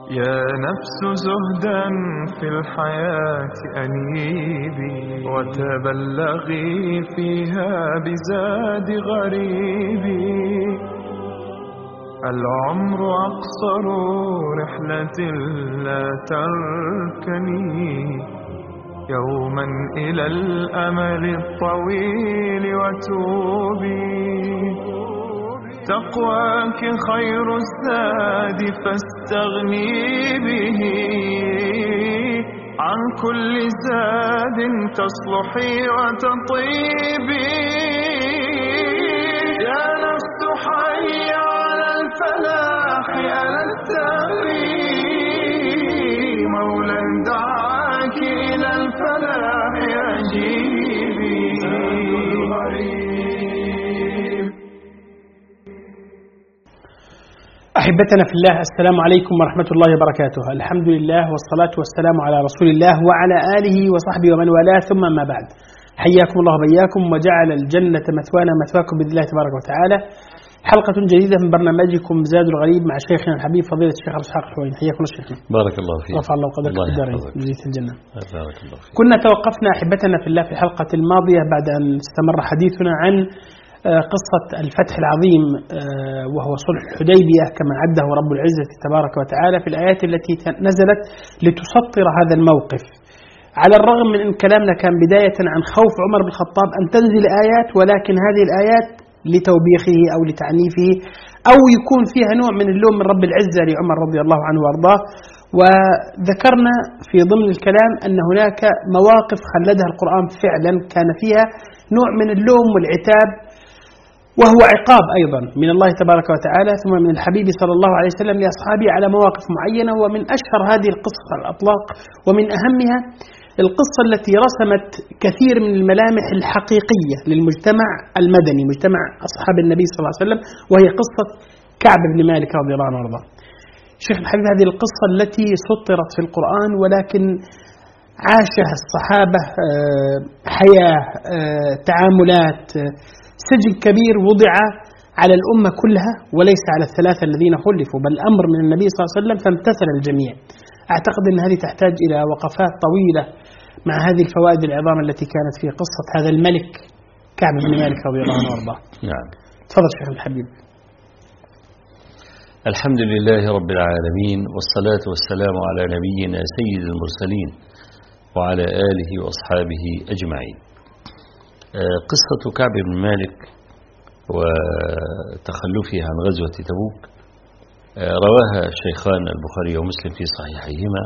يا نفس زهدا في الحياة أنيبي، وتبلغي فيها بزاد غريبي. العمر أقصر رحلة لا تركني يوما إلى الأمل الطويل وتوبي. تقواك خير الزاد فاستغني به، عن كل زاد تصلحي وتطيبي. يا نفس حي على الفلاح ألا التغري، مولا دعاك إلى الفلاح أجيبي. أحبتنا في الله، السلام عليكم ورحمة الله وبركاته. الحمد لله والصلاة والسلام على رسول الله وعلى آله وصحبه ومن والاه، ثم ما بعد. حياكم الله وبياكم وجعل الجنة مثوانا مثواكم بإذن الله تبارك وتعالى. حلقة جديدة من برنامجكم زاد الغريب مع شيخنا الحبيب فضيلة الشيخ إسحاق الحويني. حياكم الله شيخنا. بارك الله فيك. رفع الله قدرك في الدارين جزية الجنة. بارك الله فيك. كنا توقفنا أحبتنا في الله في الحلقة الماضية بعد أن استمر حديثنا عن قصة الفتح العظيم وهو صلح الحديبية كما عده رب العزة تبارك وتعالى في الآيات التي نزلت لتسطر هذا الموقف. على الرغم من أن كلامنا كان بداية عن خوف عمر بن الخطاب أن تنزل آيات، ولكن هذه الآيات لتوبيخه أو لتعنيفه أو يكون فيها نوع من اللوم من رب العزة لعمر رضي الله عنه وأرضاه. وذكرنا في ضمن الكلام أن هناك مواقف خلدها القرآن فعلا كان فيها نوع من اللوم والعتاب، وهو عقاب أيضا من الله تبارك وتعالى ثم من الحبيب صلى الله عليه وسلم لأصحابه على مواقف معينة. ومن أشهر هذه القصة على الأطلاق ومن أهمها القصة التي رسمت كثير من الملامح الحقيقية للمجتمع المدني، مجتمع أصحاب النبي صلى الله عليه وسلم، وهي قصة كعب بن مالك رضي الله عنه وارضاه. شيخ الحبيب، هذه القصة التي سطرت في القرآن ولكن عاشها الصحابة حياة، تعاملات، سجن كبير وضع على الأمة كلها وليس على الثلاثة الذين خلفوا، بل أمر من النبي صلى الله عليه وسلم فامتثل الجميع. أعتقد أن هذه تحتاج إلى وقفات طويلة مع هذه الفوائد العظام التي كانت في قصة هذا الملك كعب بن مالك رضي الله عنه وارضاه. نعم. تفضل شيخ الحبيب. الحمد لله رب العالمين، والصلاة والسلام على نبينا سيد المرسلين وعلى آله وأصحابه أجمعين. قصة كعب بن مالك وتخلفه عن غزوة تبوك رواها الشيخان البخاري ومسلم في صحيحيهما،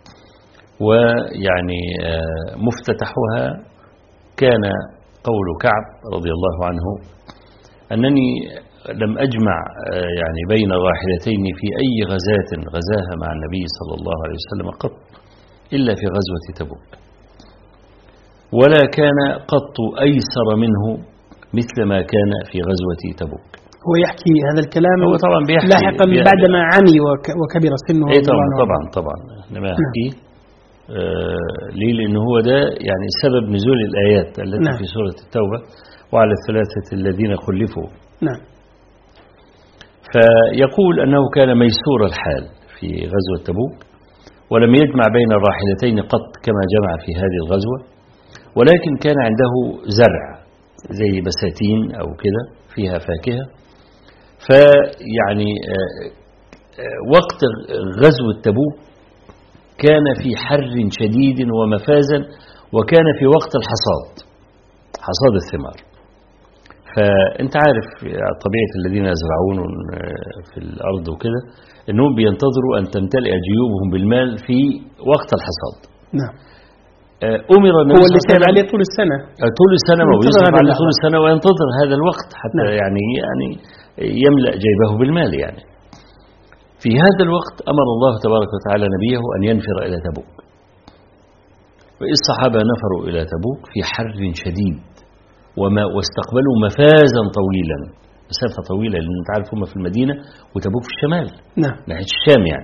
ويعني مفتتحها كان قول كعب رضي الله عنه: أنني لم أجمع يعني بين راحلتين في أي غزاة غزاها مع النبي صلى الله عليه وسلم قط إلا في غزوة تبوك، ولا كان قط أيسر منه مثل ما كان في غزوة تبوك. هو يحكي هذا الكلام هو طبعا بيحكي لاحقا بعدما عمي وكبر سنه. طبعا لما يحكي ليه؟ لأنه هو ده يعني سبب نزول الآيات التي في سورة التوبة: وعلى الثلاثة الذين خلفوا. نعم. فيقول أنه كان ميسور الحال في غزوة تبوك، ولم يجمع بين الراحلتين قط كما جمع في هذه الغزوة، ولكن كان عنده زرع زي بساتين أو كده فيها فاكهة. فيعني وقت غزوة تبوك كان في حر شديد ومفازا، وكان في وقت الحصاد، حصاد الثمار. فأنت عارف طبيعة الذين يزرعون في الأرض وكده أنهم بينتظروا أن تمتلئ جيوبهم بالمال في وقت الحصاد. نعم. أمر النبي هو اللي كان عليه طول السنة ويصرف عليه طول السنة وينتظر هذا الوقت حتى يعني يملأ جيبه بالمال. يعني في هذا الوقت أمر الله تبارك وتعالى نبيه أن ينفر إلى تبوك، والصحابة نفروا إلى تبوك في حر شديد واستقبلوا مفازا طويلا، مسافة طويلة، لأن أنت عارف هم في المدينة وتبوك في الشمال. نعم. ناحية الشام يعني.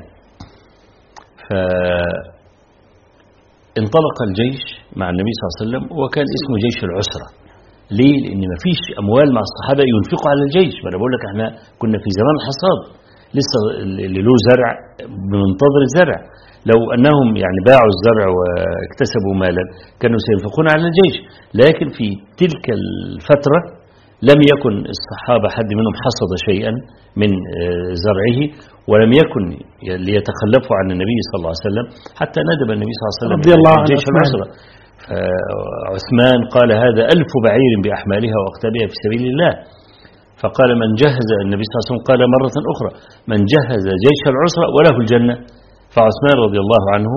انطلق الجيش مع النبي صلى الله عليه وسلم، وكان اسمه جيش العسرة. ليه؟ لأن ما فيش أموال مع الصحابة ينفقوا على الجيش. ما أنا بقول لك احنا كنا في زمان الحصاد، لسه اللي له زرع بمنتظر الزرع. لو أنهم يعني باعوا الزرع واكتسبوا مالا كانوا سينفقون على الجيش، لكن في تلك الفترة لم يكن الصحابة حد منهم حصد شيئا من زرعه، ولم يكن ليتخلفوا عن النبي صلى الله عليه وسلم، حتى ندب النبي صلى الله عليه وسلم رضي الله عنه جيش العسرة. فعثمان قال هذا 1000 بعير بأحمالها وأقتابها في سبيل الله. فقال من جهز، النبي صلى الله عليه وسلم قال مرة أخرى من جهز جيش العسرة وله الجنة. فعثمان رضي الله عنه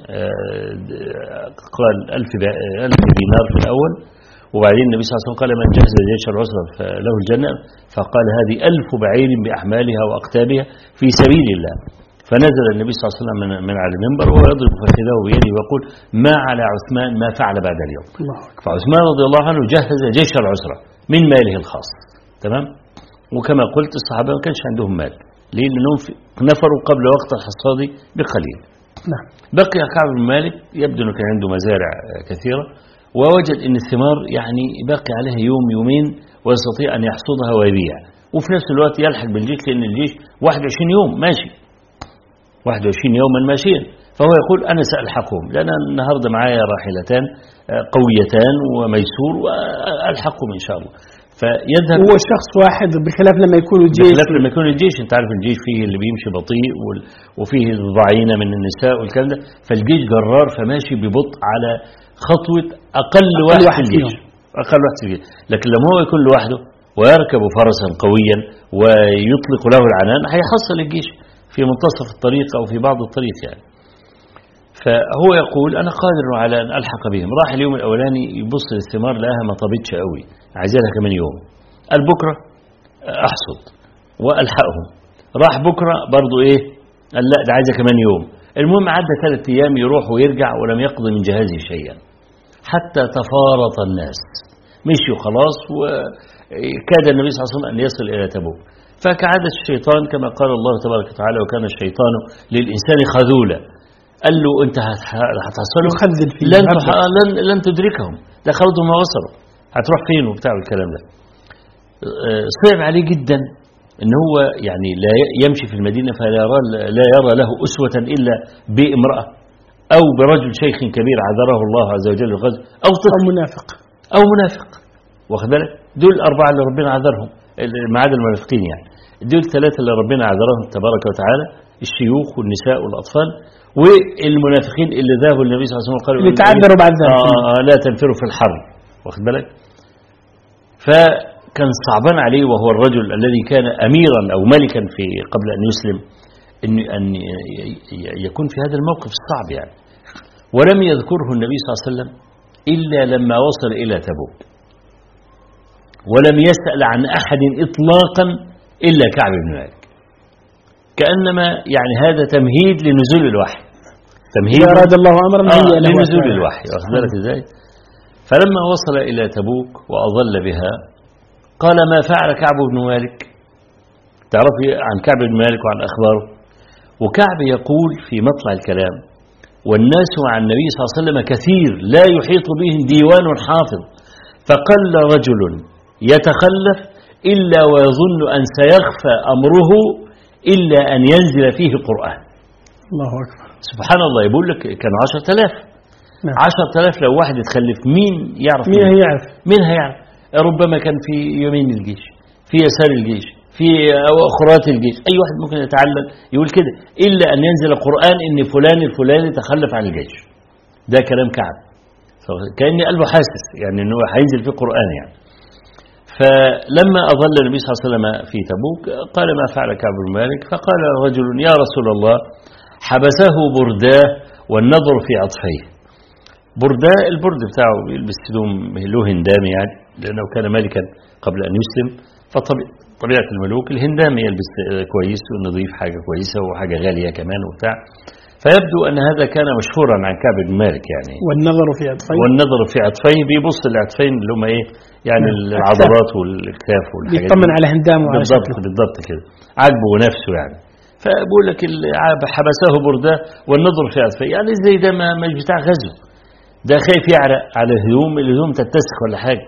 قال 1000 دينار في الأول، وبعدين النبي صلى الله عليه وسلم قال من جهز جيش العسرة فله الجنة، فقال هذه 1000 بعير بأحمالها وأقتابها في سبيل الله. فنزل النبي صلى الله عليه وسلم من على المنبر وهو يضرب فخذه بيده ويقول ما على عثمان ما فعل بعد اليوم. فعثمان رضي الله عنه جهز جيش العسرة من ماله الخاص. تمام. وكما قلت الصحابة ما كانش عندهم مال، ليه؟ لأنهم نفروا قبل وقت الحصاد بقليل. نعم. بقي كعب بن مالك يبدو أنه كان عنده مزارع كثيرة، ووجد أن الثمار يعني باقي عليها يوم يومين ويستطيع أن يحصدها ويبيع، وفي نفس الوقت يلحق بالجيش، لأن الجيش 21 يوم ماشي، 21 يوما ماشيا. فهو يقول أنا سألحقهم، لأن النهاردة معايا راحلتان قويتان وميسور وألحقهم إن شاء الله. فيذهب هو شخص واحد، بخلاف لما يكون الجيش. بخلاف لما يكون الجيش، انت عارف الجيش فيه اللي بيمشي بطيء وفيه الضعينة من النساء والكلام ده، فالجيش جرار فماشي ببطء على خطوة أقل واحد في الجيش، أقل واحد في الجيش. لكن لما هو يكون لوحده ويركب فرسا قويا ويطلق له العنان هيحصل الجيش في منتصف الطريق أو في بعض الطريق يعني. فهو يقول أنا قادر على أن ألحق بهم. راح اليوم الأولاني يبص للثمار لقاها ما طابتش قوي، عايزينها كمان يوم. قال بكرة أحصد وألحقهم. راح بكرة برضو إيه؟ قال لا ده عايزة كمان يوم. المهم عدى 3 أيام يروح ويرجع ولم يقضي من جهازه شيئا، حتى تفارط الناس، مشيوا خلاص، وكاد النبي صلى الله عليه وسلم أن يصل إلى تبوك. فكعادة الشيطان كما قال الله تبارك وتعالى وكان الشيطان للإنسان خذولا، قال له أنت هتحصلوا لن تدركهم، ده خلطوا ما وصلوا، هتروح فين وبتاع الكلام ده. صعب عليه جدا ان هو يعني لا يمشي في المدينة فلا يرى له أسوة إلا بامرأة أو برجل شيخ كبير عذره الله عز وجل الغزو، أو طفل أو منافق واخد بالك. دول 4 اللي ربنا عذرهم، ما عدا المنافقين يعني. دول 3 اللي ربنا عذرهم تبارك وتعالى، الشيوخ والنساء والأطفال والمنافقين اللي ذهبوا النبي صلى الله عليه وسلم قالوا اللي تعذروا بعد ذلك لا تنفروا في الحر واخد بالك. فكان صعبان عليه وهو الرجل الذي كان أميرا أو ملكا في قبل أن يسلم أن يكون في هذا الموقف الصعب يعني. ولم يذكره النبي صلى الله عليه وسلم إلا لما وصل إلى تبوك، ولم يسأل عن أحد إطلاقا إلا كعب بن مالك، كأنما يعني هذا تمهيد لنزول الوحي، تمهيد أراد الله أمرا لنزول الوحي واخد بالك ازاي. فلما وصل إلى تبوك وأظل بها قال ما فعل كعب بن مالك. تعرفي عن كعب بن مالك وعن أخباره. وكعب يقول في مطلع الكلام والناس مع النبي صلى الله عليه وسلم كثير لا يحيط بهم ديوان حافظ، فقل رجل يتخلف إلا ويظن أن سيخفى أمره إلا أن ينزل فيه قرآن. الله أكبر. سبحان الله. يقول لك كانوا 10,000. 10,000 لو واحد يتخلف مين يعرف؟ مين هيعرف؟ ربما كان في يمين الجيش، في يسار الجيش، في أخرات الجيش، أي واحد ممكن يتعلم يقول كده، إلا أن ينزل قرآن إن فلان الفلاني تخلف عن الجيش. ده كلام كعب، كأني قلبه حاسس يعني أنه هينزل في قرآن يعني. فلما أظل النبي صلى الله عليه وسلم في تبوك قال ما فعل كعب بن مالك. فقال رجل يا رسول الله حبسه برداه والنظر في عطفيه. برداه البرد بتاعه يلبس هدوم له هندام يعني، لأنه كان ملكا قبل أن يسلم، فطبيعة الملوك الهندام يلبس كويس ونظيف، حاجة كويسة وحاجة غالية كمان وبتاع. فيبدو أن هذا كان مشهورا عن كعب بن مالك يعني. والنظر في عطفيه بيبص العطفين اللي هم ايه يعني العضلات والاكتاف والحاجات، يطمن على هندامه بالضبط كده، عاجبه نفسه يعني. فبقول لك حبسه برداه والنظر في عطفيه، يعني زي ده مش بتاع غزو، ده خايف يعرق على الهدوم تتسخ ولا حاجه،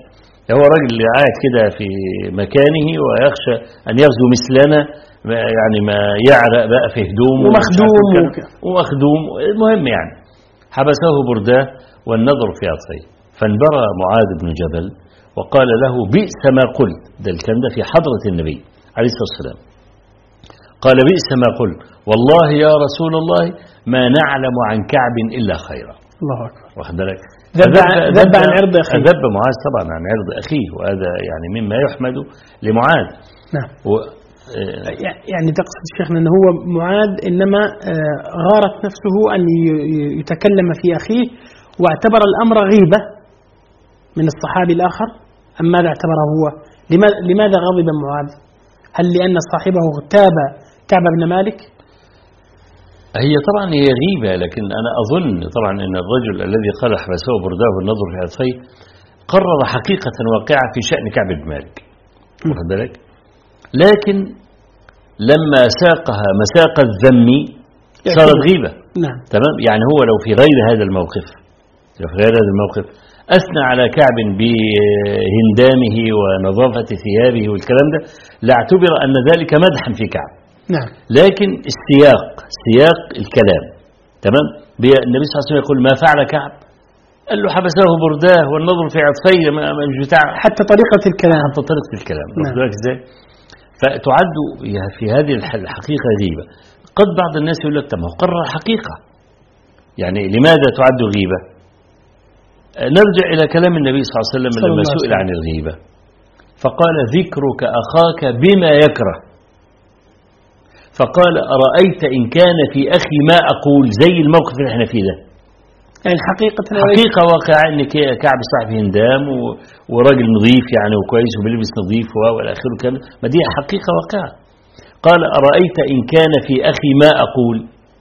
هو راجل قاعد كده في مكانه ويخشى أن يغزو مثلنا، يعني ما يعرق بقى في هدومه ومخدوم. المهم يعني حبسه برداه والنظر في عطفيه، فانبرى معاذ بن جبل وقال له بئس ما قلت. ده الكلام ده في حضرة النبي عليه الصلاة والسلام. قال بئس ما قلت والله يا رسول الله ما نعلم عن كعب إلا خيرا. الله أكبر. واخد بالك؟ ذب عن عرض أخيه. ذب معاذ طبعا عن عرض أخيه، وهذا يعني مما يحمد لمعاذ. نعم. يعني تقصد شيخنا أنه هو معاذ إنما غارت نفسه أن يتكلم في أخيه واعتبر الأمر غيبة من الصحابي الآخر، أم ماذا اعتبره هو؟ لماذا غضب معاذ؟ هل لأن صاحبه اغتاب كعب بن مالك؟ هي طبعا هي غيبة، لكن أنا أظن طبعا أن الرجل الذي قال حبسه برداه والنظر في عطفيه قرر حقيقة واقعة في شأن كعب بن مالك، واخد بالك؟ لكن لما ساقها مساق الذم صارت غيبة. نعم. تمام. يعني هو لو في غير هذا الموقف أثنى على كعب بهندامه ونظافة ثيابه والكلام ده لاعتبر أن ذلك مدحا في كعب. نعم. لكن سياق الكلام تمام. النبي صلى الله عليه وسلم يقول ما فعل كعب، قال له حبسه برداه والنظر في عطفيه، مش بتاع حتى طريقة الكلام. نعم. ازاي؟ فتعد في هذه الحقيقة غيبة. قد بعض الناس يقول لك طب ما هو قرر حقيقة، يعني لماذا تعد غيبة؟ نرجع إلى كلام النبي صلى الله عليه وسلم لما سئل عن الغيبة فقال ذكرك أخاك بما يكره، فقال أرأيت إن كان في أخي ما أقول، زي الموقف اللي احنا فيه ده. يعني حقيقة واقعة إن كعب صاحب هندام وراجل نظيف يعني وكويس وبيلبس نظيف والى آخره كامل، ما دي حقيقة واقعة. قال أرأيت إن كان في أخي ما أقول،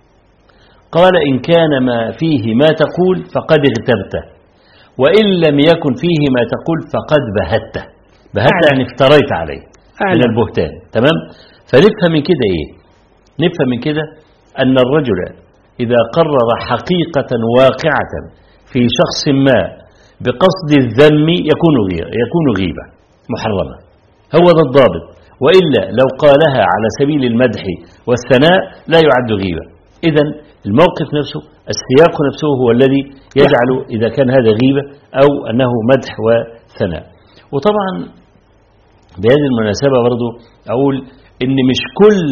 قال إن كان ما فيه ما تقول فقد اغتبته، وإن لم يكن فيه ما تقول فقد بهته. يعني افتريت عليه من البهتان. تمام. فنفهم من كده إيه؟ نفهم من كده أن الرجل إذا قرر حقيقة واقعة في شخص ما بقصد الذم يكون غيبة محرمة، هو ذا الضابط. وإلا لو قالها على سبيل المدح والثناء لا يعد غيبة. إذن الموقف نفسه، السياق نفسه هو الذي يجعل إذا كان هذا غيبة أو أنه مدح وثناء. وطبعا بهذه المناسبة برضو أقول إن مش كل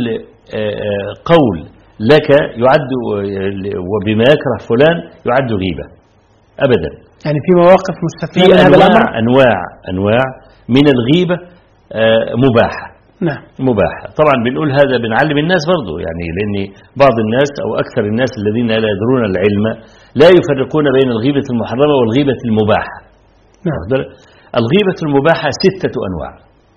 قول لك يعد وبما يكره فلان يعد غيبة أبدا. يعني في مواقف مستثنية من هذا الأمر أنواع من الغيبة مباحة. نعم. مباحة. طبعا بنقول هذا بنعلم الناس برضو، يعني لأن بعض الناس أو أكثر الناس الذين لا يدرون العلم لا يفرقون بين الغيبة المحرمة والغيبة المباحة. نعم. الغيبة المباحة 6 أنواع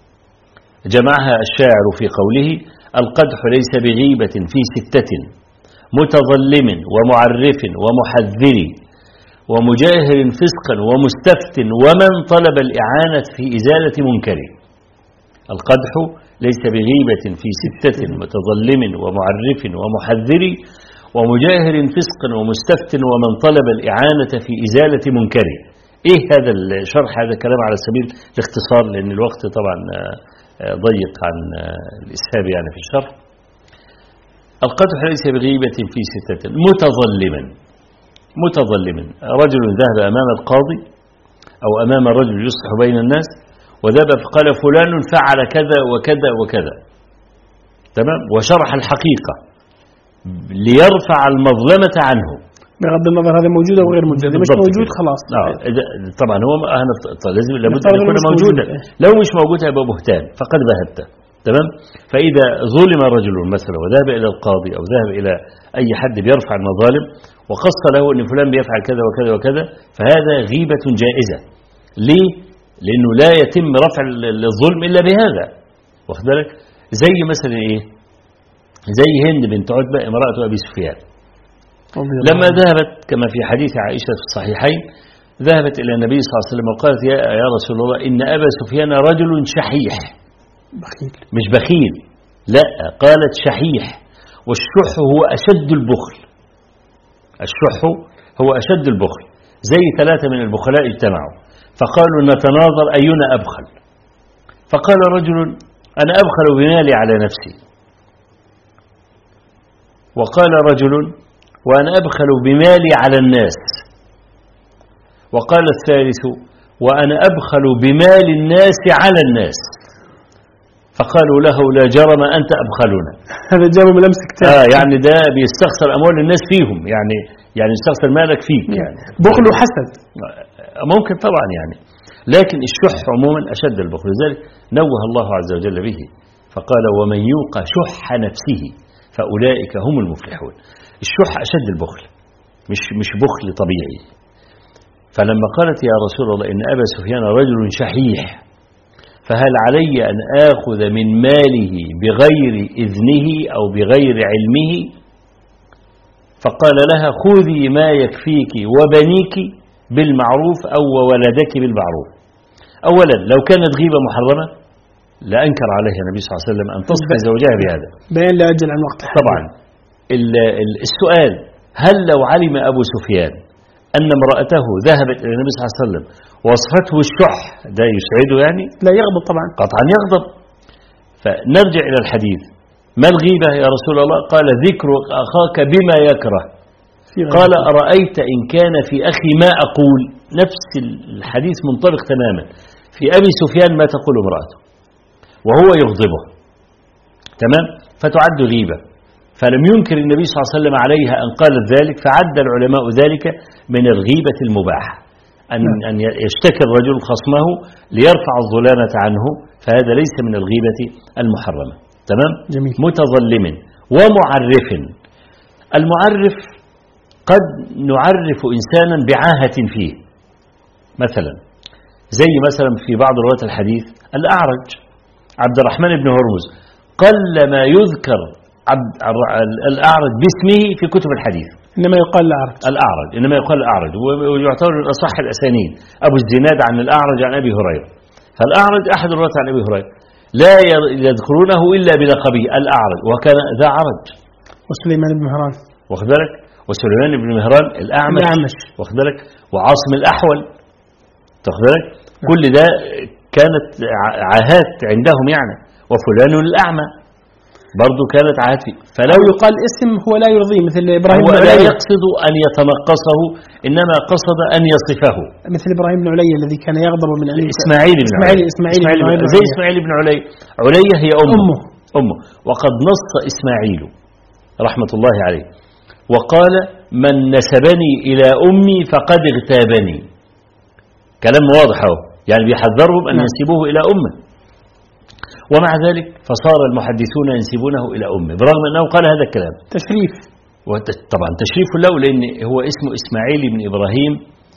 جمعها الشاعر في قوله القدح ليس بغيبة في 6 متظلم ومعرف ومحذر ومجاهر فسقا ومستفت ومن طلب الإعانة في إزالة منكر. القدح ليس بغيبة في 6 متظلم ومعرف ومحذر ومجاهر فسقا ومستفت ومن طلب الإعانة في إزالة منكر. إيه هذا الشرح؟ هذا كلام على سبيل الاختصار لأن الوقت طبعا ضيق عن الإسهاب يعني في الشرح. القدح ليس بغيبة في 6 متظلما رجل ذهب أمام القاضي أو أمام رجل يصلح بين الناس وذهب فقال فلان فعل كذا وكذا وكذا، تمام، وشرح الحقيقة ليرفع المظلمة عنه بغض النظر هذا موجود أو غير موجود. مش موجود خلاص. طبعا هو لازم لابد أن يكون موجودا، لو مش موجود هيبقى بهتان فقد بهته. تمام. فإذا ظلم رجل مثلا وذهب إلى القاضي أو ذهب إلى أي حد بيرفع المظالم وقص له أن فلان بيفعل كذا وكذا وكذا، فهذا غيبة جائزة. ليه؟ لأنه لا يتم رفع الظلم إلا بهذا. واخد بالك؟ زي مثلا إيه؟ زي هند بنت عتبة امرأة أبي سفيان لما ذهبت كما في حديث عائشة في الصحيحين، ذهبت إلى النبي صلى الله عليه وسلم وقالت يا رسول الله إن أبا سفيان رجل شحيح. بخيل. مش بخيل، لا، قالت شحيح، والشح هو أشد البخل. الشح هو أشد البخل. زي 3 من البخلاء اجتمعوا فقالوا نتناظر أينا أبخل، فقال رجل أنا أبخل بمالي على نفسي، وقال رجل وأنا أبخل بمالي على الناس، وقال الثالث وأنا أبخل بمال الناس على الناس، فقالوا له لا جرم أنت أبخلنا. هذا جاب ملمس كتاب. يعني ده بيستخسر أموال الناس فيهم، يعني يستخسر مالك فيك، يعني بخل وحسد ممكن طبعا يعني. لكن الشح عموما أشد البخل، لذلك نوه الله عز وجل به فقال ومن يوق شح نفسه فأولئك هم المفلحون. الشح أشد البخل، مش بخل طبيعي. فلما قالت يا رسول الله إن أبا سفيان رجل شحيح فهل علي أن آخذ من ماله بغير إذنه أو بغير علمه؟ فقال لها خذي ما يكفيك وبنيك بالمعروف أو ولدك بالمعروف. أولا لو كانت غيبة محرمة لأنكر عليها النبي صلى الله عليه وسلم أن تصفي زوجها بهذا، بيان لا أجل عن وقت. طبعا السؤال هل لو علم أبو سفيان أن امرأته ذهبت إلى النبي صلى الله عليه وسلم وصفته الشح ده يسعده؟ يعني لا يغضب طبعا، قطعا يغضب. فنرجع إلى الحديث، ما الغيبة يا رسول الله؟ قال ذكر أخاك بما يكره. قال أرأيت إن كان في أخي ما أقول؟ نفس الحديث منطبق تماما في أبي سفيان ما تقول امرأته وهو يغضبه، تمام؟ فتعد غيبة. فلم ينكر النبي صلى الله عليه وسلم عليها أن قالت ذلك، فعد العلماء ذلك من الغيبة المباحة، أن يشتكي الرجل خصمه ليرفع الظلامة عنه، فهذا ليس من الغيبة المحرمة، تمام؟ جميل. متظلم ومعرف. المعرف قد نعرف إنسانا بعاهة فيه، مثلا زي مثلا في بعض روايات الحديث الأعرج عبد الرحمن بن هرمز قل ما يذكر الأعرج باسمه في كتب الحديث، إنما يقال الأعرج إنما يقال الأعرج، ويعتبر من أصح الأسانيد. أبو الزناد عن الأعرج عن أبي هريرة، فالأعرج أحد الروايات عن أبي هريرة لا يذكرونه إلا بلقبه الأعرج، وكان ذا عرج. وسليمان بن مهران واخد بالك، وسليمان بن مهران الأعمش واخد بالك، وعاصم الأحول واخد بالك، كل ده كانت عاهات عندهم يعني. وفلان الأعمى برضو كانت عاهات فيه. فلو يقال اسم هو لا يرضيه، مثل إبراهيم بن علي لا يقصد أن يتنقصه، إنما قصد أن يصفه، مثل إبراهيم بن علي الذي كان يغضب من أن إسماعيل بن علي. زي إسماعيل بن علي. علي هي أمه. وقد نص إسماعيل رحمة الله عليه وقال من نسبني إلى أمي فقد اغتابني. كلام واضح اهو، يعني بيحذرهم أن ينسبوه إلى أمه، ومع ذلك فصار المحدثون ينسبونه إلى أمه برغم أنه قال هذا الكلام. تشريف، طبعا تشريف له، لأن هو اسمه إسماعيل بن إبراهيم،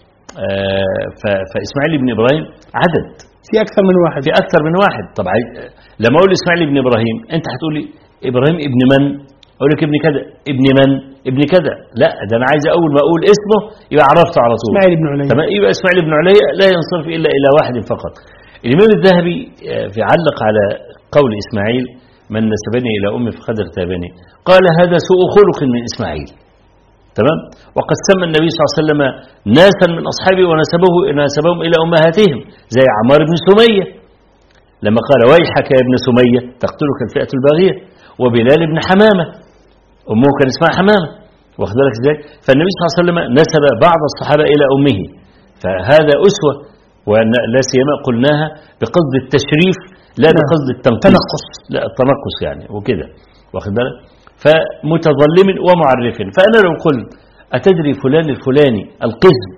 فإسماعيل بن إبراهيم عدد في أكثر من واحد. طبعا لما أقول إسماعيل بن إبراهيم أنت هتقولي إبراهيم ابن من؟ أقول لك ابن كذا. ابن من؟ ابن كذا. لا، ده أنا عايز أول ما أقول اسمه يبقى عرفته على طول. إسماعيل بن علي. تمام، يبقى إسماعيل بن علي لا ينصرف إلا إلى واحد فقط. الإمام الذهبي في علق على قول إسماعيل من نسبني إلى أمي فقد اغتابني، قال هذا سوء خلق من إسماعيل، تمام. وقد سمى النبي صلى الله عليه وسلم ناسا من أصحابه ونسبهم إلى أمهاتهم زي عمار بن سمية لما قال ويحك يا ابن سمية تقتلك الفئة الباغية، وبلال بن حمامة أمه كان اسمها حمامة، واخد بالك ازاي؟ فالنبي صلى الله عليه وسلم نسب بعض الصحابة إلى أمه، فهذا أسوة، ولا سيما قلناها بقصد التشريف لا بقصد التنقص، لا التنقص يعني وكده، واخد بالك؟ فمتظلم ومعرف. فأنا لو قلت أتدري فلان الفلاني القزم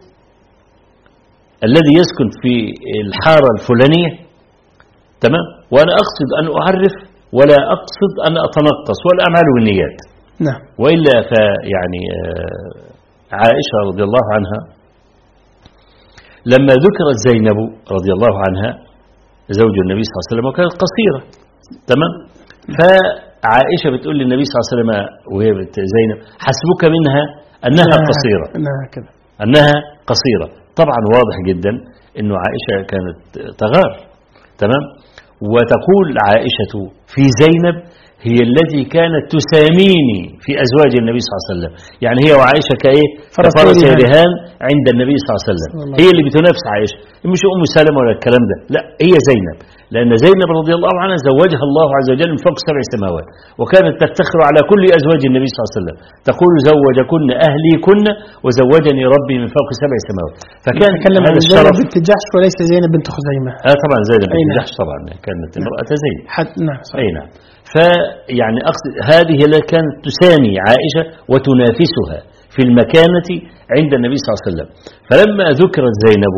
الذي يسكن في الحارة الفلانية، تمام، وأنا أقصد أن أعرف ولا أقصد أن أتنقص، والأعمال بالنيات. نعم. وإلا فيعني عائشة رضي الله عنها لما ذكرت زينب رضي الله عنها زوج النبي صلى الله عليه وسلم وكانت قصيرة، تمام، فعائشة بتقول للنبي صلى الله عليه وسلم وهي زينب حسبك منها أنها قصيرة، أنها قصيرة. طبعا واضح جدا أنه عائشة كانت تغار، تمام، وتقول عائشة في زينب هي التي كانت تساميني في أزواج النبي صلى الله عليه وسلم. يعني هي وعائشة كإيه؟ كفرس رهان عند النبي صلى الله عليه وسلم. هي اللي بتنافس عائشة، مش أم سلمة ولا الكلام ده، لا هي زينب، لأن زينب رضي الله عنها زوجها الله عز وجل من فوق 7 سماوات، وكانت تفتخر على كل أزواج النبي صلى الله عليه وسلم، تقول زوجكن أهلي كن وزوجني ربي من فوق 7 سماوات. فكان نتكلم عن زينب بنت جحش وليس زينب بنت خزيمة. طبعا زينب بنت جحش طبعا كانت امرأة زينب. نعم صحيح. أي نعم. فيعني أقصد هذه التي كانت تسامي عائشة وتنافسها في المكانة عند النبي صلى الله عليه وسلم. فلما ذكرت زينب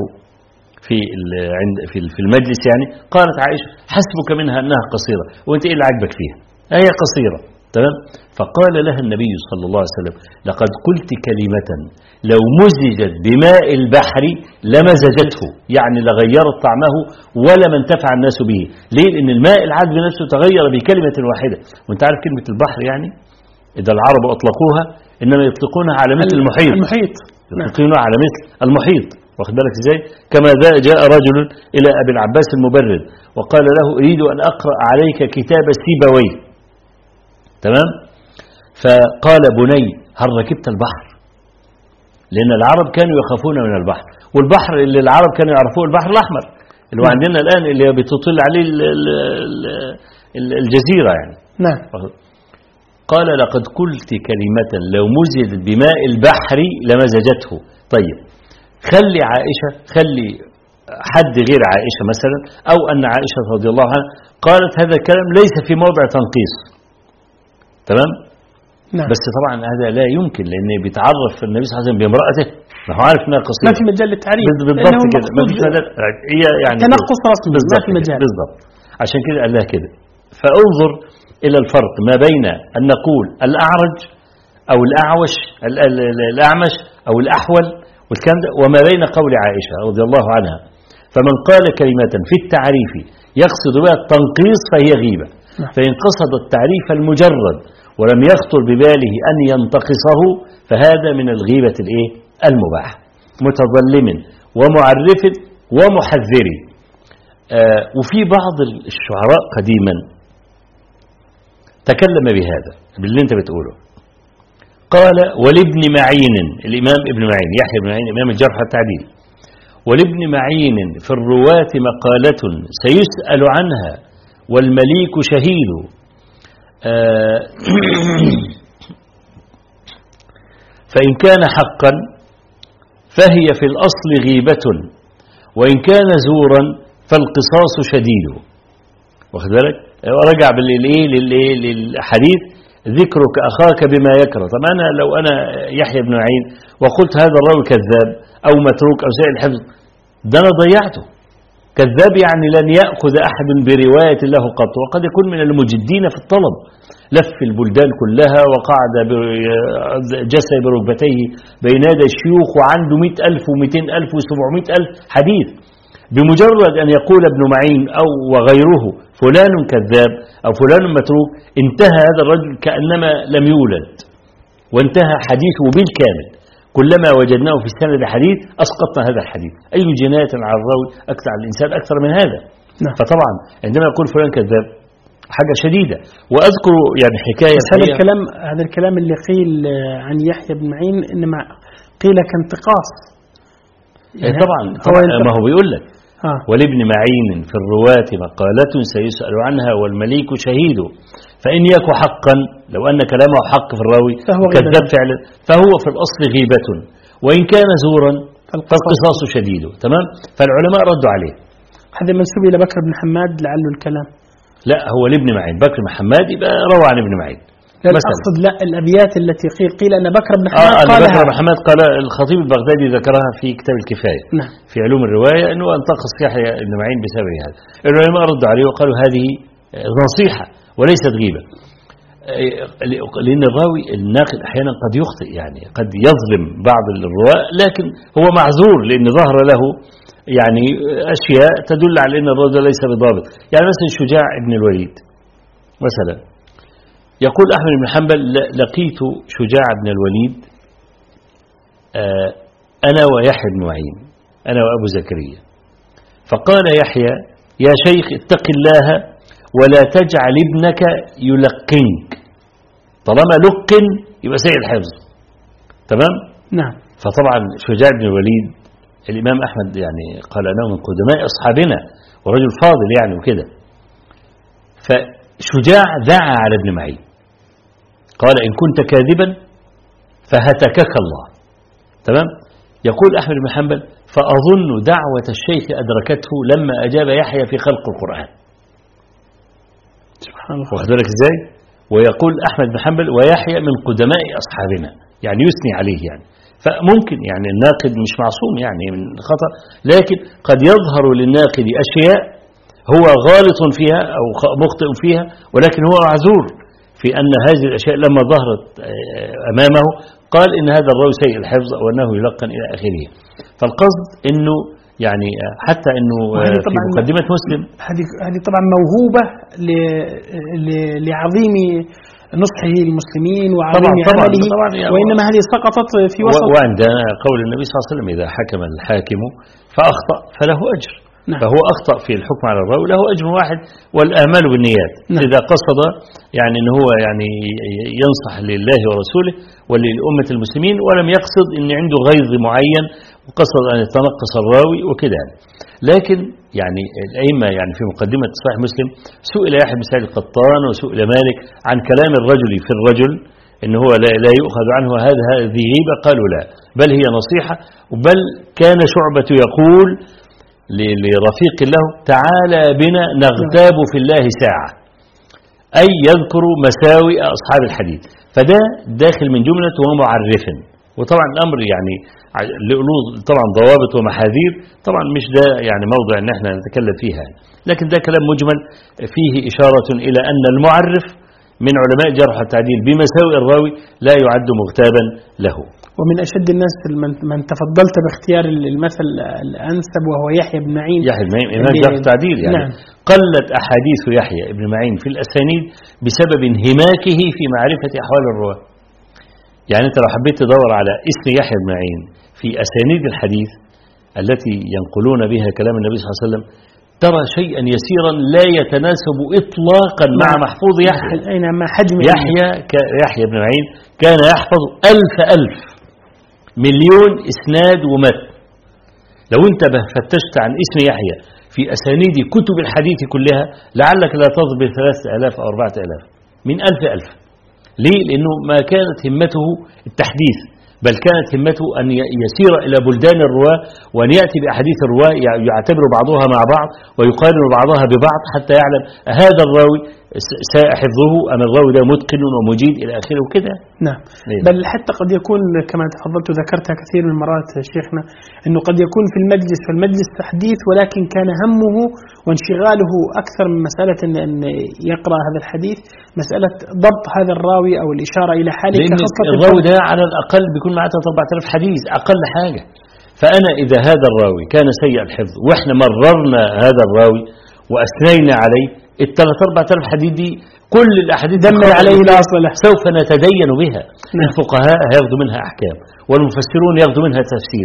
في المجلس يعني قالت عائشة حسبك منها أنها قصيرة، وأنت إيه اللي عجبك فيها؟ هي قصيرة، تمام. فقال لها النبي صلى الله عليه وسلم لقد قلت كلمة لو مزجت بماء البحر لمزجته، يعني لغيرت طعمه ولما انتفع الناس به. ليه؟ لأن الماء العذب نفسه تغير بكلمة واحدة. وانت عارف كلمة البحر يعني إذا العرب أطلقوها إنما يطلقونها على مثل المحيط، يطلقونها على مثل المحيط، واخد بالك ازاي؟ كما جاء رجل إلى أبي العباس المبرد وقال له أريد أن أقرأ عليك كتاب سيبويه، تمام. فقال بني هل ركبت البحر؟ لأن العرب كانوا يخافون من البحر، والبحر اللي العرب كانوا يعرفوه البحر الأحمر اللي هو عندنا الآن اللي بتطل عليه الجزيرة يعني. نعم. قال لقد قلت كلمة لو مزجت بماء البحر لمزجته. طيب خلي عائشة، خلي حد غير عائشة مثلا، أو أن عائشة رضي الله عنها قالت هذا الكلام ليس في موضع تنقيص، تمام. نعم. بس طبعا هذا لا يمكن، لأن بيتعرف النبي صلى الله عليه وسلم بامرأته، ما هو عارف انها قصيرة، ما في مجال للتعريف بالضبط كده، ما فيش مجال، هي يعني تنقص رسمي، ما في مجال بالضبط. عشان كده قال لها كده. فانظر إلى الفرق ما بين أن نقول الأعرج أو الأعوش الأعمش أو الأحول والكلام ده، وما بين قول عائشة رضي الله عنها فمن قال كلمة في التعريف يقصد بها التنقيص فهي غيبة، فإن قصد التعريف المجرد ولم يخطر بباله أن ينتقصه فهذا من الغيبة المباح، متظلم ومعرف ومحذر. وفي بعض الشعراء قديما تكلم بهذا باللي انت بتقوله. قال ولابن معين، الإمام ابن معين يحيى بن معين إمام الجرح والتعديل، ولابن معين في الرواة مقالة سيسأل عنها والمليك شهيد. فإن كان حقا فهي في الأصل غيبة، وإن كان زورا فالقصاص شديد. واخد بالك؟ ورجع للحديث ذكرك أخاك بما يكره. طب أنا لو أنا يحيى بن معين وقلت هذا الراوي كذاب أو متروك أو سيء الحفظ، ده أنا ضيعته. كذاب يعني لن يأخذ أحد برواية له قط، وقد يكون من المجدين في الطلب، لف البلدان كلها وقعد جسد بركبتيه بين يدي الشيوخ وعنده 100,000 و200,000 و700,000 حديث. بمجرد أن يقول ابن معين أو وغيره فلان كذاب أو فلان متروك انتهى هذا الرجل كأنما لم يولد، وانتهى حديثه بالكامل. كلما وجدناه في السند حديث أسقطنا هذا الحديث. أي جناية على الراوي أكثر على الإنسان أكثر من هذا. نعم. فطبعا عندما يقول فلان كذاب حاجة شديدة. وأذكر يعني حكاية هذا الكلام اللي قيل عن يحيى بن معين إنما قيل كانتقاص يعني طبعا ما هو بيقول لك ولابن معين في الرواة مقالة سيسأل عنها والمليك شهيد، فإن يك حقا لو أن كلامه حق في الراوي كذاب فعلا فهو في الأصل غيبة، وإن كان زورا فالقصاص شديد. تمام. فالعلماء ردوا عليه. هذا منسوب إلى بكر بن حماد لعله الكلام. لا هو لابن معين، بكر بن حماد يبقى روى عن ابن معين. لا أقصد لا الأبيات التي قيل أن بكر بن حماد قالها. بكر بن حماد قال الخطيب البغدادي ذكرها في كتاب الكفاية. نعم. في علوم الرواية أنه انتقص يحيى بن معين بسبب هذا. العلماء ردوا عليه وقالوا هذه نصيحة وليست غيبة، لأن الراوي الناقد أحيانا قد يخطئ، يعني قد يظلم بعض الرواة، لكن هو معذور لأن ظهر له يعني أشياء تدل على أن الرجل ليس بضابط. يعني مثلا شجاع بن الوليد مثلا يقول أحمد بن حنبل لقيت شجاع بن الوليد أنا ويحيى بن معين أنا وأبو زكريا، فقال يحيى يا شيخ اتق الله ولا تجعل ابنك يلقنك. طالما لقن يبقى سيء الحفظ. تمام؟ نعم. فطبعا شجاع بن الوليد الإمام أحمد يعني قال أنه من قدماء أصحابنا ورجل فاضل يعني وكده. فشجاع دعا على ابن معين قال إن كنت كاذبا فهتكك الله. تمام؟ يقول أحمد بن حنبل فأظن دعوة الشيخ أدركته لما أجاب يحيى في خلق القرآن. سبحان الله. واخد بالك إزاي؟ ويقول أحمد بن حنبل ويحيى من قدماء أصحابنا، يعني يثني عليه يعني. فممكن يعني الناقد مش معصوم يعني من خطأ، لكن قد يظهر للناقد أشياء هو غالط فيها أو مخطئ فيها، ولكن هو معذور في أن هذه الأشياء لما ظهرت أمامه قال إن هذا الراوي سيء الحفظ أو أنه يلقن إلى آخره. فالقصد إنه يعني حتى إنه في مقدمة مسلم هذه طبعا موهوبة لعظيم نصحه المسلمين وعظيم عمله طبعاً يعني، وإنما هذه سقطت في وسط. وعندنا قول النبي صلى الله عليه وسلم إذا حكم الحاكم فأخطأ فله أجر. نعم. فهو أخطأ في الحكم على الراوي له أجر واحد والآمال بالنيات. نعم. إذا قصد يعني أنه هو يعني ينصح لله ورسوله وللأمة المسلمين ولم يقصد أن عنده غيظ معين وقصد أن يتنقص الراوي وكذا يعني. لكن يعني الأئمة يعني في مقدمة صحيح مسلم سئل يحيى بن سعيد القطان وسئل مالك عن كلام الرجل في الرجل إن هو لا يؤخذ عنه هذه غيبة، قالوا لا بل هي نصيحة. بل كان شعبة يقول لرفيق له تعالى بنا نغتاب في الله ساعة، أي يذكر مساوئ أصحاب الحديث. فده داخل من جملة ومعرف. وطبعا الأمر يعني له طبعا ضوابط ومحاذير، طبعا مش ده يعني موضع ان احنا نتكلم فيها، لكن ده كلام مجمل فيه إشارة إلى أن المعرف من علماء الجرح والتعديل بمساوئ الراوي لا يعد مغتابا له. ومن أشد الناس من تفضلت باختيار المثل الأنسب وهو يحيى بن معين. يحيى بن معين إمام جرح والتعديل يعني. نعم. قلت أحاديث يحيى بن معين في الأسانيد بسبب انهماكه في معرفة أحوال الرواة. يعني أنت لو حبيت تدور على اسم يحيى بن معين في أسانيد الحديث التي ينقلون بها كلام النبي صلى الله عليه وسلم ترى شيئا يسيرا لا يتناسب إطلاقا مع محفوظ يحيى. أينما حجم يحيى بن معين كان يحفظ ألف مليون إسناد ومتن. لو أنت فتشت عن اسم يحيى في أسانيد كتب الحديث كلها لعلك لا تضبط 3000 أو 4000 من ألف. ليه؟ لأنه ما كانت همته التحديث، بل كانت همته أن يسير إلى بلدان الرواة وأن يأتي بأحاديث الرواة يعتبر بعضها مع بعض ويقارن بعضها ببعض حتى يعلم هذا الراوي ساء حفظه أم الراوي ده متقن ومجيد إلى آخره وكده. نعم. بل حتى قد يكون كما تفضلت وذكرتها كثير من المرات شيخنا أنه قد يكون في المجلس تحديث، ولكن كان همه وانشغاله أكثر من مسألة أن يقرأ هذا الحديث، مسألة ضبط هذا الراوي أو الإشارة إلى حاله. الراوي ده على الأقل بيكون معه 4000 حديث أقل حاجة. فأنا إذا هذا الراوي كان سيء الحفظ وإحنا مررنا هذا الراوي وأثنينا عليه 3000-4000 حديث دي كل الأحاديث دمر عليه لا أصل له سوف نتدين بها. الفقهاء هياخذوا منها أحكام والمفسرون ياخذوا منها تفسير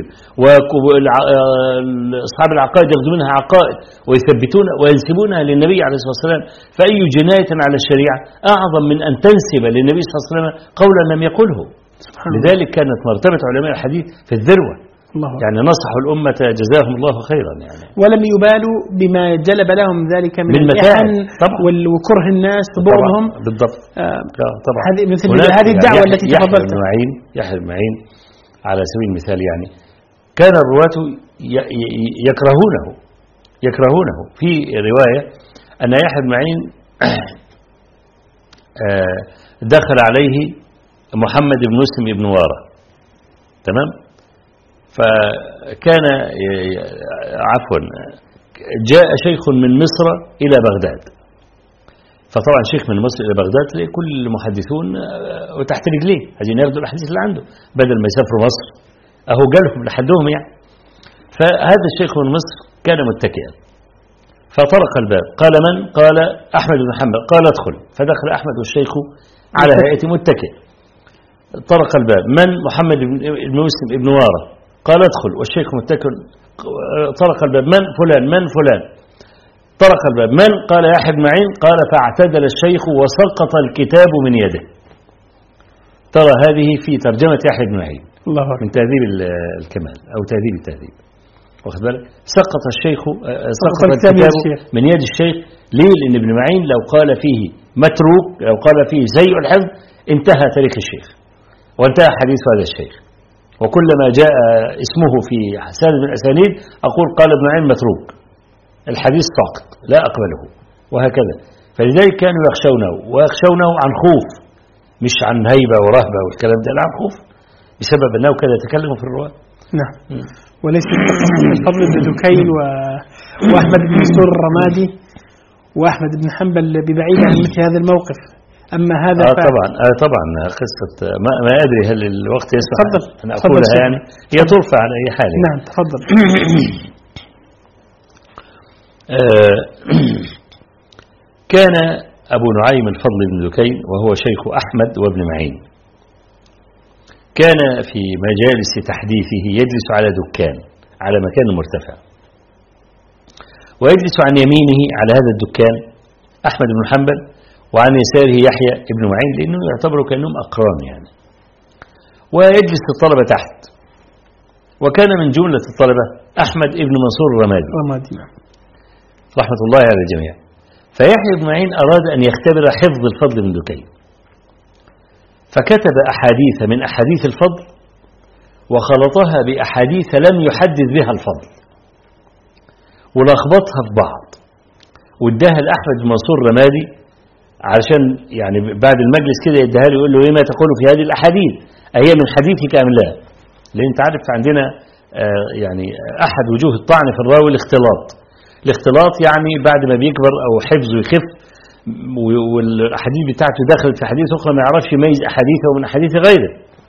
وأصحاب العقائد ياخذوا منها عقائد ويثبتون وينسبونها للنبي عليه الصلاة والسلام. فأي جناية على الشريعة أعظم من أن تنسب للنبي صلى الله عليه وسلم قولا لم يقله. لذلك كانت مرتبة علماء الحديث في الذروة. يعني نصحوا الأمة جزاهم الله خيرا يعني. ولم يبالوا بما جلب لهم ذلك من المحن وكره الناس وبغضهم. بالضبط. طبعا هذه الدعوة التي تفضلت. يحيى بن معين على سبيل المثال يعني كان الرواة يكرهونه. في رواية أن يحيى بن معين دخل عليه محمد بن مسلم بن وارة. تمام. فكان جاء شيخ من مصر إلى بغداد. فطبعا شيخ من مصر إلى بغداد تلاقي كل المحدثون وتحت رجليه عايزين ياخذوا الأحاديث اللي عنده بدل ما يسافروا مصر أهو جالهم لحدهم يعني. فهذا الشيخ من مصر كان متكئا فطرق الباب قال من؟ قال أحمد بن حنبل. قال ادخل. فدخل أحمد والشيخ على هيئة متكئ. طرق الباب من؟ محمد بن مسلم بن وارة. قال ادخل والشيخ متكئ. طرق الباب من؟ فلان. من؟ فلان. طرق الباب. من؟ قال يحيى بن معين. قال فاعتدل الشيخ وسقط الكتاب من يده. ترى هذه في ترجمة يحيى بن معين من تهذيب الكمال أو تهذيب التهذيب، واخد بالك؟ سقط الشيخ سقط الكتاب من يد الشيخ. ليه؟ لأن ابن معين لو قال فيه متروك، لو قال فيه سيء الحفظ، انتهى تاريخ الشيخ وانتهى حديث هذا الشيخ. وكلما جاء اسمه في سند من الأسانيد أقول قال ابن معين متروك، الحديث ساقط لا أقبله، وهكذا. فلذلك كانوا يخشونه، ويخشونه عن خوف، مش عن هيبة ورهبة والكلام ده، لا، عن خوف، بسبب أنه كان يتكلم في الرواية. نعم. وليس الفضل بن دكين وأحمد بن منصور الرمادي وأحمد بن حنبل ببعيد عن مثل هذا الموقف. أما هذا طبعا قصة ما أدري هل الوقت يسمح أن تفضل أقولها، يعني هي ترفع على أي حال. نعم تفضل. كان أبو نعيم الفضل بن دكين وهو شيخ أحمد وابن معين، كان في مجالس تحديثه يجلس على دكان على مكان مرتفع، ويجلس عن يمينه على هذا الدكان أحمد بن حنبل، وعن يساره يحيى بن معين، لأنه يعتبروا كأنهم أقران يعني. ويجلس الطلبة تحت، وكان من جملة الطلبة أحمد بن منصور الرمادي رحمة الله على الجميع. فيحيى بن معين أراد أن يختبر حفظ الفضل بن دكين، فكتب أحاديث من أحاديث الفضل وخلطها بأحاديث لم يحدث بها الفضل، ولخبطها في بعض، واداها لأحمد بن منصور الرمادي علشان يعني بعد المجلس كده يديها له، يقول له ايه ما تقول في هذه الأحاديث، أهي من حديثك أم لا؟ لأن أنت عارف عندنا يعني أحد وجوه الطعن في الراوي الاختلاط يعني بعد ما بيكبر أو حفظه يخف والأحاديث بتاعته دخلت في حديث أخرى ما يعرفش يميز أحاديثه من أحاديث غيره.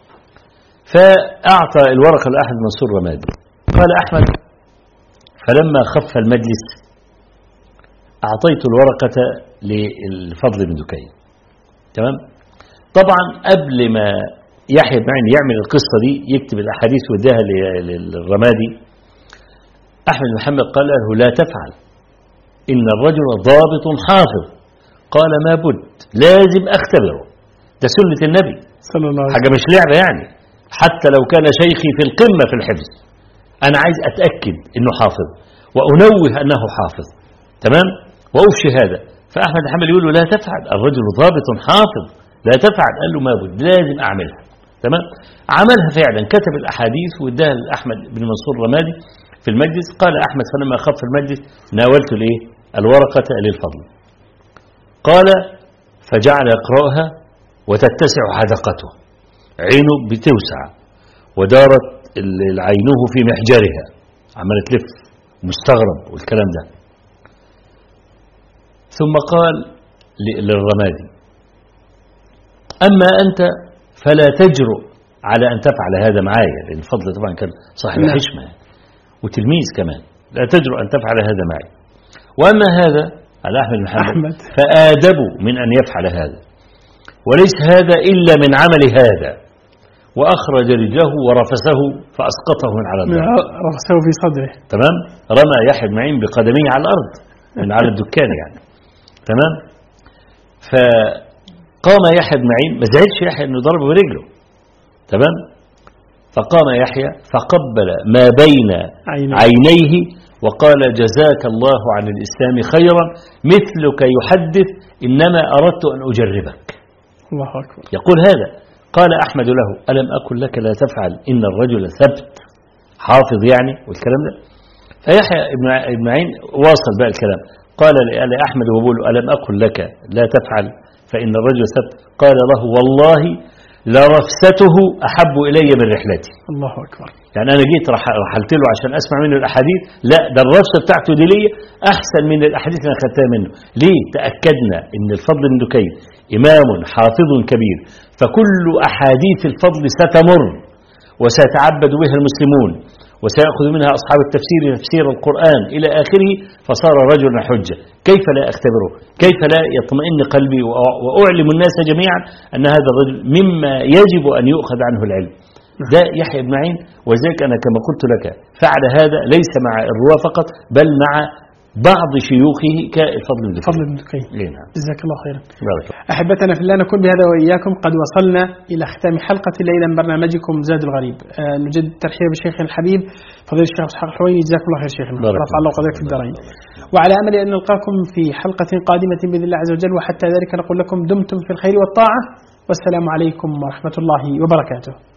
فأعطى الورقة لأحمد منصور رمادي. قال أحمد فلما خف المجلس أعطيت الورقة للفضل بن دكين. تمام؟ طبعا قبل ما يحيى بن معين يعمل القصة دي يكتب الأحاديث ويديها للرمادي، أحمد بن محمد قال له لا تفعل، إن الرجل ضابط حافظ. قال ما بد، لازم أختبره، ده سنة النبي صلى الله عليه وسلم، حاجة مش لعبة يعني، حتى لو كان شيخي في القمة في الحفظ أنا عايز أتأكد إنه حافظ وأنوه أنه حافظ. تمام؟ وأفشي هذا. فأحمد بن محمد يقول له لا تفعل، الرجل ضابط حافظ، لا تفعل. قال له ما بد، لازم أعملها. تمام؟ عملها فعلا، كتب الأحاديث واداها لأحمد بن منصور الرمادي في المجلس. قال أحمد فلما خف المجلس ناولت الإيه؟ الورقة للفضل. قال فجعل يقرأها وتتسع حدقته، عينه بتوسع ودارت عينه في محجرها، عمالة تلف مستغرب والكلام ده. ثم قال للرمادي أما أنت فلا تجرؤ على أن تفعل هذا معايا، لأن الفضل طبعا كان صاحب حشمة وتلميذ كمان، لا تجرؤ أن تفعل هذا معي. وأما هذا على أحمد بن محمد فآدبوا من أن يفعل هذا، وليس هذا إلا من عمل هذا. وأخرج رجله ورفسه فأسقطه من على الأرض، رفسه في صدره. تمام؟ رمى يحيى بن معين بقدميه على الأرض من على الدكان يعني. تمام؟ فقام يحيى بن معين، ما زعلش يحيى انه ضربه برجله. تمام؟ فقام يحيى فقبل ما بين عينيه وقال جزاك الله عن الإسلام خيرا، مثلك يحدث إنما أردت أن أجربك. الله أكبر. يقول هذا. قال أحمد له ألم أقل لك لا تفعل، إن الرجل ثبت حافظ يعني والكلام ده. فيحيى ابن معين واصل بقى الكلام، قال لأحمد وبقول ألم أقل لك لا تفعل فإن الرجل ثبت. قال له والله لرفسته أحب إلي من رحلتي. الله أكبر. يعني أنا جيت رحلت له عشان أسمع منه الأحاديث، لا ده الرفسة بتاعته دي لي أحسن من الأحاديث اللي أنا خدتها منه. ليه؟ تأكدنا إن الفضل بن دكين إمام حافظ كبير، فكل أحاديث الفضل ستمر وسيتعبد بها المسلمون وسيأخذ منها أصحاب التفسير تفسير القرآن إلى آخره، فصار رجلا حجة. كيف لا أختبره؟ كيف لا يطمئن قلبي وأعلم الناس جميعا أن هذا الرجل مما يجب أن يؤخذ عنه العلم. ده يحيى بن معين. وذلك أنا كما قلت لك فعل هذا ليس مع الرواة فقط، بل مع بعض شيوخه كالفضل بن دكين. فضل بن دكين. نعم. جزاك الله خيرا. بارك الله. أحبتنا في الله، نكون بهذا وإياكم قد وصلنا إلى ختام حلقة الليلة من برنامجكم زاد الغريب. نجد الترحيب بشيخنا الحبيب فضيلة الشيخ إسحاق الحويني، جزاكم الله خير شيخنا، رفع الله قدرك في الدارين. وعلى أمل أن نلقاكم في حلقة قادمة بإذن الله عز وجل، وحتى ذلك نقول لكم دمتم في الخير والطاعة، والسلام عليكم ورحمة الله وبركاته.